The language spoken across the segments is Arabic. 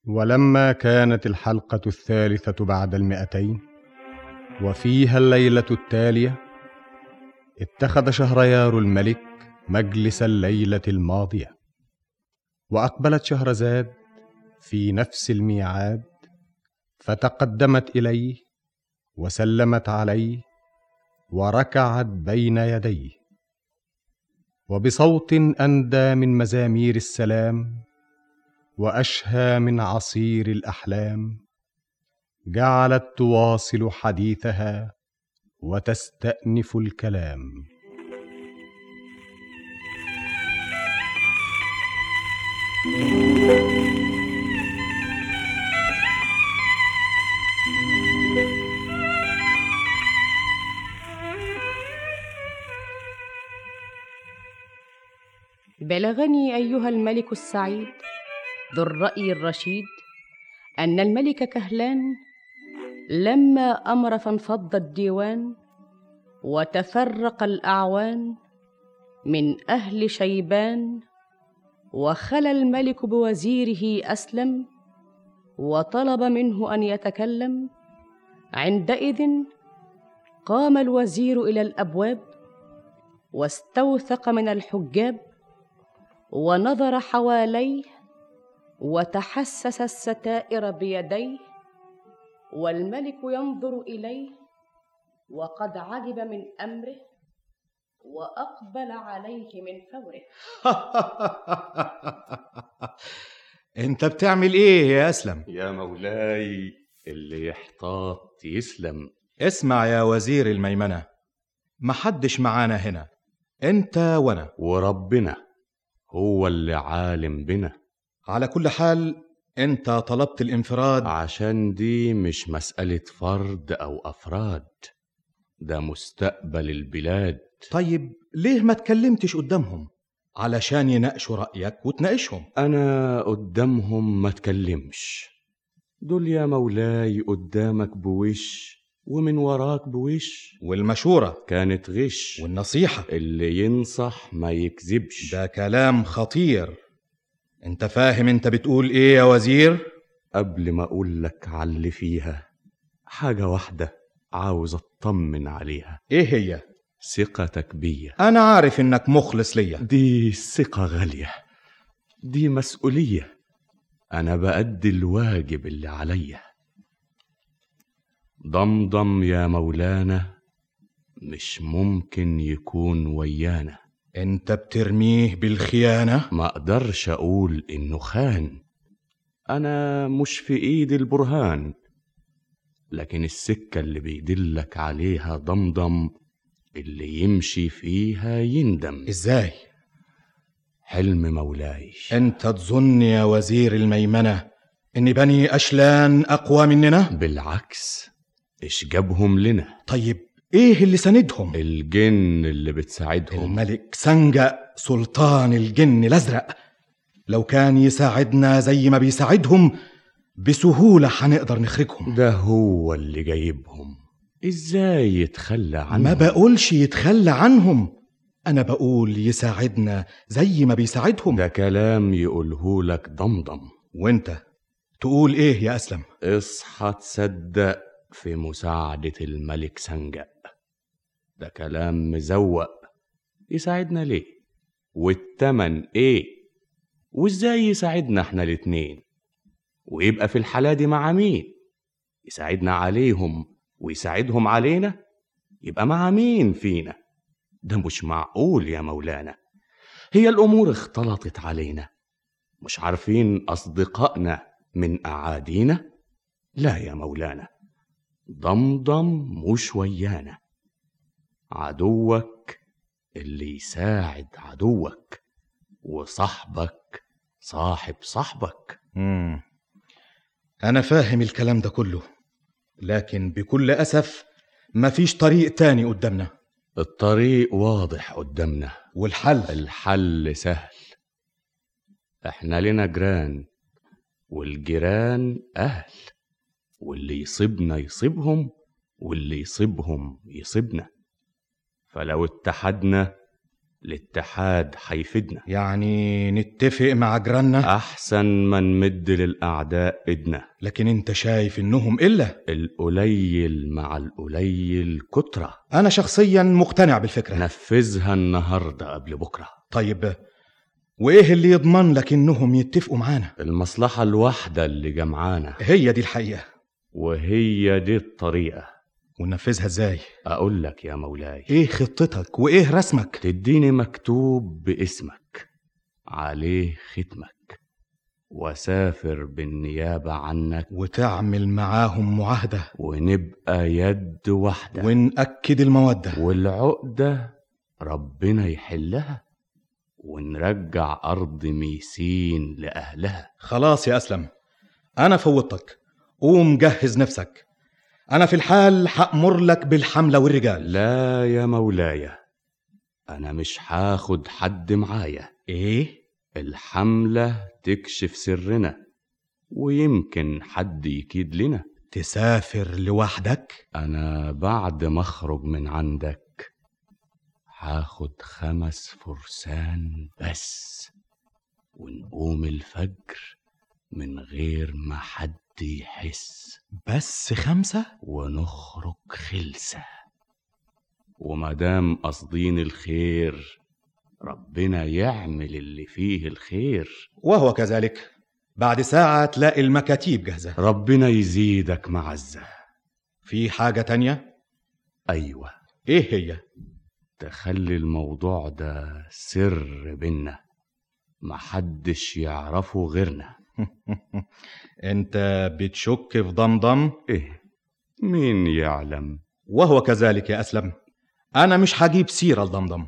ولما كانت الحلقة 3 بعد 200 وفيها الليلة التالية، اتخذ شهريار الملك مجلس الليلة الماضية، وأقبلت شهرزاد في نفس الميعاد، فتقدمت إليه وسلمت عليه وركعت بين يديه، وبصوت أندى من مزامير السلام وأشهى من عصير الأحلام جعلت تواصل حديثها وتستأنف الكلام. بلغني أيها الملك السعيد ذو الرأي الرشيد أن الملك كهلان لما أمر فانفض الديوان وتفرق الأعوان من أهل شيبان، وخلى الملك بوزيره أسلم وطلب منه أن يتكلم. عندئذ قام الوزير إلى الأبواب واستوثق من الحجاب ونظر حواليه وتحسس الستائر بيديه، والملك ينظر إليه وقد عجب من أمره وأقبل عليه من فوره. انت بتعمل ايه يا أسلم؟ يا مولاي اللي يحتاط يسلم. اسمع يا وزير الميمنة، محدش معانا هنا، انت وانا وربنا هو اللي عالم بنا. على كل حال انت طلبت الانفراد عشان دي مش مسألة فرد أو أفراد، ده مستقبل البلاد. طيب ليه ما تكلمتش قدامهم علشان يناقشوا رأيك وتناقشهم؟ أنا قدامهم ما تكلمش، دول يا مولاي قدامك بوش ومن وراك بوش، والمشورة كانت غش، والنصيحة اللي ينصح ما يكذبش. ده كلام خطير. انت فاهم انت بتقول ايه يا وزير؟ قبل ما أقول لك على اللي فيها، حاجة واحدة عاوز أطمن عليها. ايه هي؟ ثقتك بيا. انا عارف انك مخلص ليا. دي ثقة غالية، دي مسؤولية، أنا بأدي الواجب اللي عليا. ضمضم يا مولانا مش ممكن يكون ويانا. انت بترميه بالخيانة؟ ما أقدرش أقول إنه خان، أنا مش في إيدي البرهان، لكن السكة اللي بيدلك عليها ضمضم اللي يمشي فيها يندم. ازاي؟ حلم مولاي. انت تظن يا وزير الميمنة ان بني أشلان أقوى مننا؟ بالعكس، إيش جابهم لنا؟ طيب ايه اللي سندهم؟ الجن اللي بتساعدهم. الملك سنجأ سلطان الجن الأزرق، لو كان يساعدنا زي ما بيساعدهم بسهولة هنقدر نخرجهم. ده هو اللي جايبهم، ازاي يتخلى عنهم؟ ما بقولش يتخلى عنهم، أنا بقول يساعدنا زي ما بيساعدهم. ده كلام يقولهولك ضمضم. وانت تقول ايه يا أسلم؟ اصحى تصدق في مساعدة الملك سنجأ، ده كلام مزوق. يساعدنا ليه؟ والتمن ايه؟ وازاي يساعدنا احنا الاتنين؟ ويبقى في الحالة دي مع مين؟ يساعدنا عليهم ويساعدهم علينا؟ يبقى مع مين فينا؟ ده مش معقول يا مولانا، هي الأمور اختلطت علينا، مش عارفين أصدقائنا من أعادينا؟ لا يا مولانا، ضمضم مش ويانا، عدوك اللي يساعد عدوك، وصاحبك صاحب صاحبك. أنا فاهم الكلام ده كله، لكن بكل أسف مفيش طريق تاني قدامنا. الطريق واضح قدامنا، والحل؟ الحل سهل. احنا لنا جيران، والجيران أهل، واللي يصيبنا يصيبهم، واللي يصيبهم يصيبنا. فلو اتحدنا الاتحاد هيفيدنا. يعني نتفق مع جيراننا أحسن ما نمد للأعداء إيدنا. لكن انت شايف انهم إلا القليل مع القليل كترة. انا شخصيا مقتنع بالفكرة. نفذها النهاردة قبل بكرة. طيب وايه اللي يضمن لك انهم يتفقوا معانا؟ المصلحة الواحدة اللي جمعانا. هي دي الحقيقة وهي دي الطريقة. وننفذها ازاي؟ أقول لك يا مولاي. ايه خطتك وايه رسمك؟ تديني مكتوب باسمك عليه ختمك، وسافر بالنيابة عنك، وتعمل معاهم معاهدة، ونبقى يد واحدة، ونأكد المودة، والعقدة ربنا يحلها، ونرجع أرض ميسين لأهلها. خلاص يا أسلم، أنا فوضتك، قوم جهز نفسك. أنا في الحال هأمر لك بالحملة والرجال. لا يا مولاي، أنا مش هاخد حد معايا. إيه؟ الحملة تكشف سرنا، ويمكن حد يكيد لنا. تسافر لوحدك؟ أنا بعد ما أخرج من عندك هاخد 5 فرسان بس، ونقوم الفجر من غير ما حد يحس. بس 5؟ ونخرج خلسة. ومدام قصدين الخير ربنا يعمل اللي فيه الخير. وهو كذلك، بعد ساعة تلاقي المكاتيب جاهزة. ربنا يزيدك معزة. في حاجة تانية؟ أيوة. إيه هي؟ تخلي الموضوع ده سر بينا، محدش يعرفه غيرنا. أنت بتشك في ضمضم؟ إيه، مين يعلم. وهو كذلك يا أسلم، أنا مش هجيب سيرة لضمضم.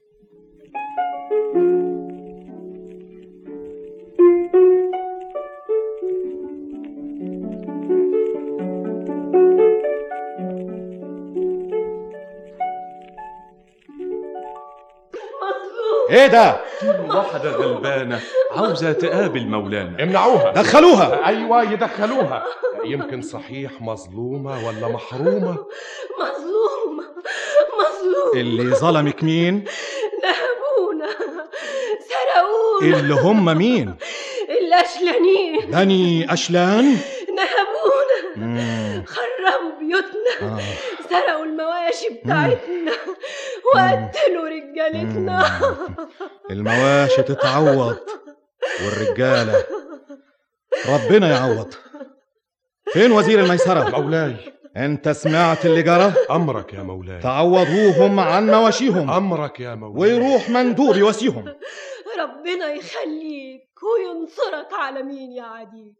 ايه ده؟ واحدة غلبانة عاوزة تقابل مولانا. امنعوها. دخلوها. ايوه يدخلوها. يمكن صحيح مظلومة ولا محرومة. مظلومة. اللي ظلمك مين؟ نهبونا، سرقونا. اللي هم مين؟ الأشلانين. بني أشلان؟ نهبونا، خربوا بيوتنا، سرقوا المواشي بتاعتنا، وقتلوا رجالتنا. المواشي تتعوض والرجالة ربنا يعوض. فين وزير الميسرة؟ مولاي. انت سمعت اللي جرى؟ امرك يا مولاي. تعوضوهم عن مواشيهم. امرك يا مولاي. ويروح مندوب يواسيهم. ربنا يخليك وينصرك على مين يا عديد.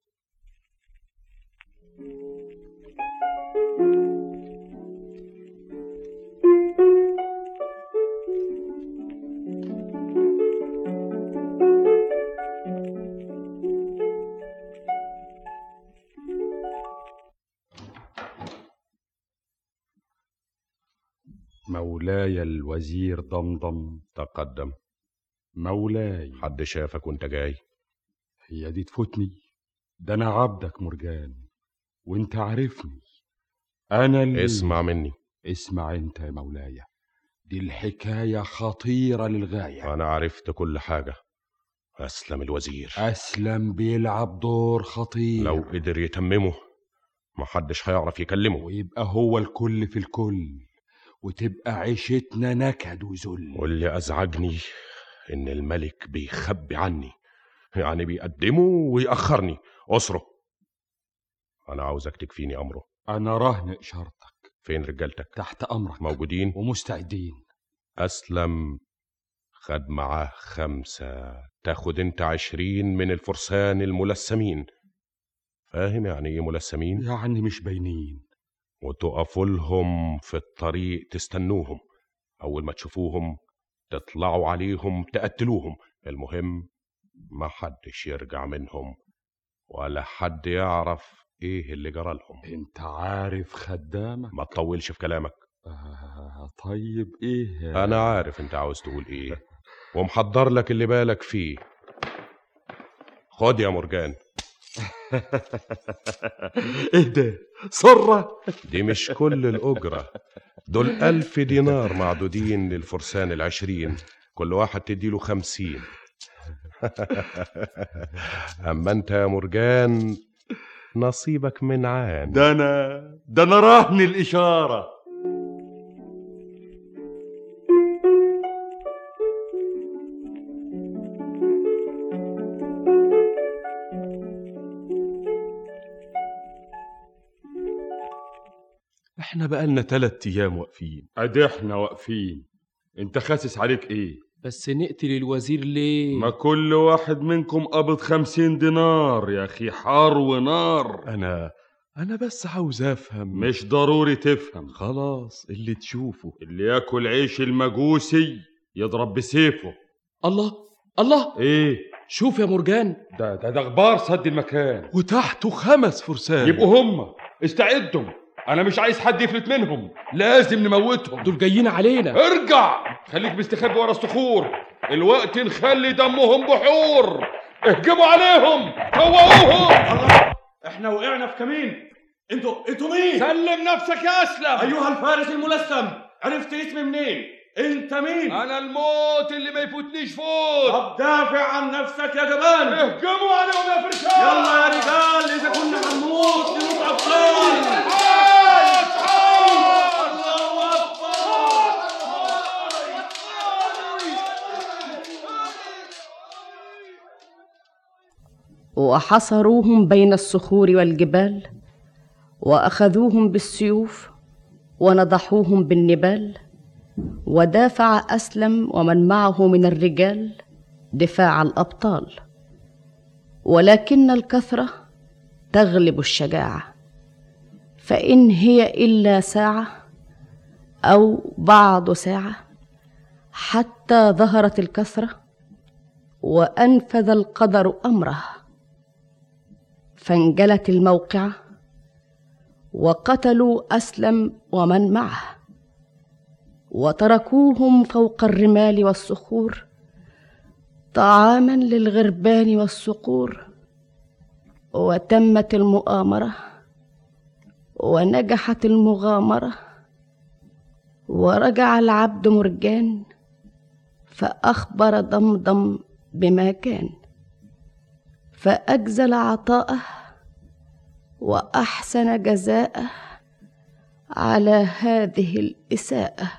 مولاي الوزير ضمضم تقدم. مولاي. حد شافك وانت جاي؟ هي دي تفوتني؟ ده انا عبدك مرجان، وانت عارفني. انا اللي اسمع مني. اسمع انت يا مولاي، دي الحكاية خطيرة للغاية. انا عرفت كل حاجة. أسلم الوزير. أسلم بيلعب دور خطير. لو قدر يتممه محدش هيعرف يكلمه، ويبقى هو الكل في الكل، وتبقى عيشتنا نكد وذل. واللي أزعجني إن الملك بيخبي عني، يعني بيقدمه ويأخرني. أسره. أنا عاوزك تكفيني أمره. أنا رهن إشارتك. فين رجالتك؟ تحت أمرك. موجودين ومستعدين. أسلم خد معاه 5، تاخد انت 20 من الفرسان الملثمين. فاهم يعني ايه ملثمين؟ يعني مش باينين. وتقفوا لهم في الطريق تستنوهم، اول ما تشوفوهم تطلعوا عليهم تقتلوهم. المهم ما حدش يرجع منهم ولا حد يعرف ايه اللي جرى لهم. انت عارف خدامك. ما تطولش في كلامك. طيب ايه؟ انا عارف انت عاوز تقول ايه ومحضر لك اللي بالك فيه. خد يا مرجان. ايه ده؟ صرة؟ دي مش كل الأجرة، دول 1000 دينار معدودين للفرسان 20، كل واحد تديله 50. أما أنت يا مرجان نصيبك من عام. ده أنا رهن الإشارة. احنا بقالنا 3 أيام واقفين. أدي احنا واقفين، انت خاسس عليك ايه؟ بس نقتل الوزير ليه؟ ما كل واحد منكم قبض 50 دينار يا أخي، حار ونار. أنا بس عاوز أفهم. مش ضروري تفهم. خلاص اللي تشوفه. اللي ياكل عيش المجوسي يضرب بسيفه. الله ايه؟ شوف يا مرجان، ده غبار سد المكان، وتحته 5 فرسان. يبقوا هم. استعدوا، انا مش عايز حد يفلت منهم، لازم نموتهم. دول جايين علينا. ارجع، خليك مستخبي ورا الصخور، الوقت نخلي دمهم بحور. اهجموا عليهم، فوقوهم. احنا وقعنا في كمين. انتوا مين؟ سلم نفسك يا اسلم. ايها الفارس الملثم، عرفت اسمي منين؟ انت مين؟ انا الموت اللي ما يفوتنيش فوت. طب دافع عن نفسك يا جبان. اهجموا عليهم يا فرسان. يلا يا رجال، اذا كنا هنموت نموت ابطال. وحصروهم بين الصخور والجبال، وأخذوهم بالسيوف ونضحوهم بالنبال، ودافع أسلم ومن معه من الرجال دفاع الأبطال. ولكن الكثرة تغلب الشجاعة، فإن هي إلا ساعة أو بعض ساعة حتى ظهرت الكثرة وأنفذ القدر أمره، فانجلت الموقعة وقتلوا أسلم ومن معه، وتركوهم فوق الرمال والصخور طعاما للغربان والصقور. وتمت المؤامرة ونجحت المغامرة، ورجع العبد مرجان فأخبر ضمضم بما كان، فأجزل عطاءه وأحسن جزاءه على هذه الإساءة.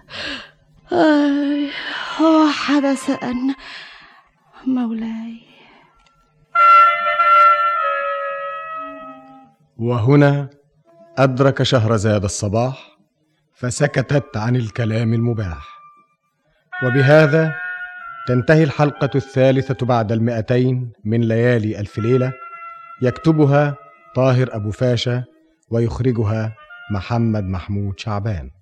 وحدث أن مولاي. وهنا أدرك شهرزاد الصباح، فسكتت عن الكلام المباح. وبهذا تنتهي الحلقة 3 بعد 200 من ليالي ألف ليلة، يكتبها طاهر أبو فاشا ويخرجها محمد محمود شعبان.